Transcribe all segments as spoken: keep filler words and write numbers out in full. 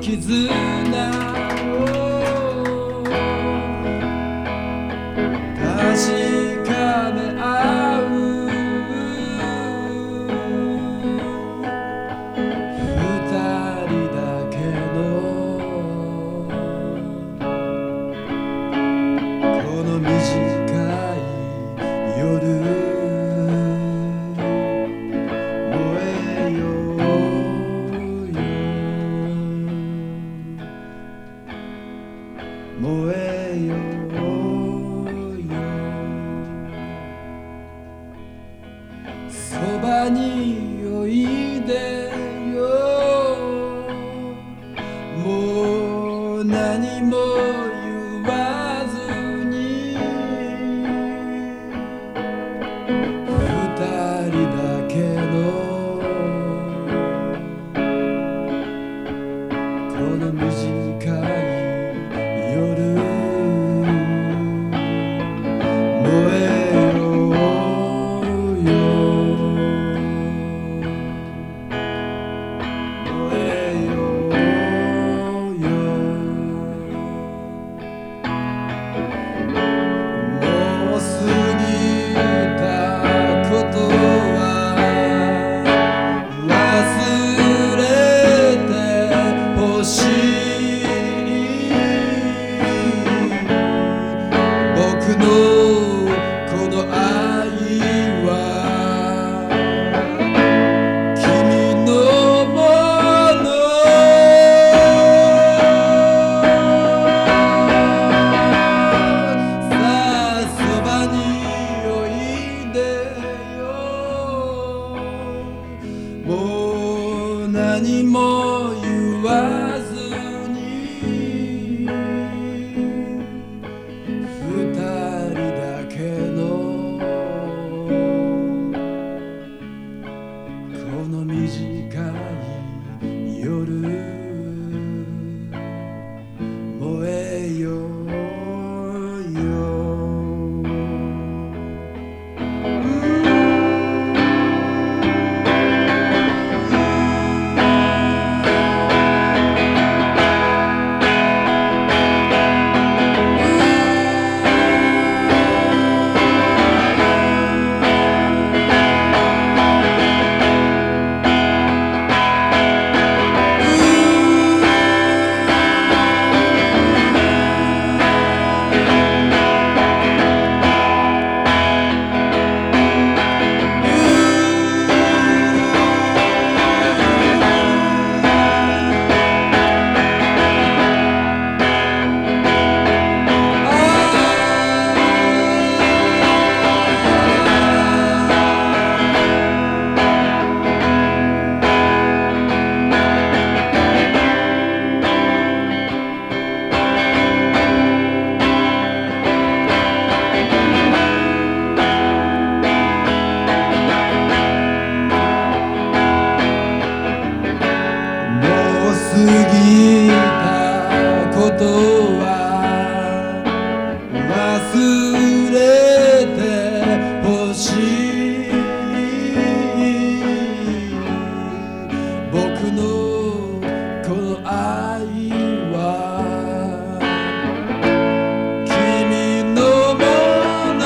絆を確かめ合う二人だけのこの短い夜燃えようよそばにおいでよもう何も言わずに二人だけのこの短い夜燃えようよ燃えようよもう過ぎたことは忘れてほしい僕のこの愛は君のものさあそばにおいでよもう何も言わずに二人だけのこの短い夜燃えようよ過ぎたことは忘れてほしい僕のこの愛は君のもの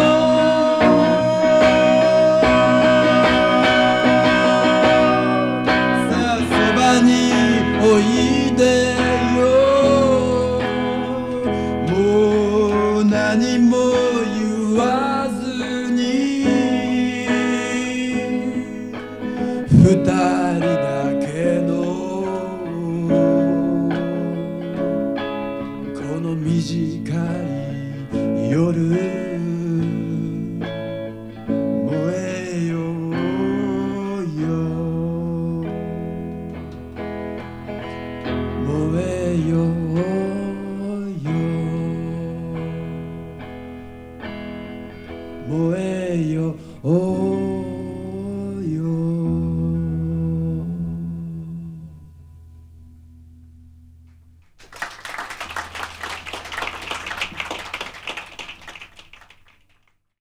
さあそばにおいでよもう何も言わずに二人だけのこの短い夜燃えようよ燃えようよ燃えよう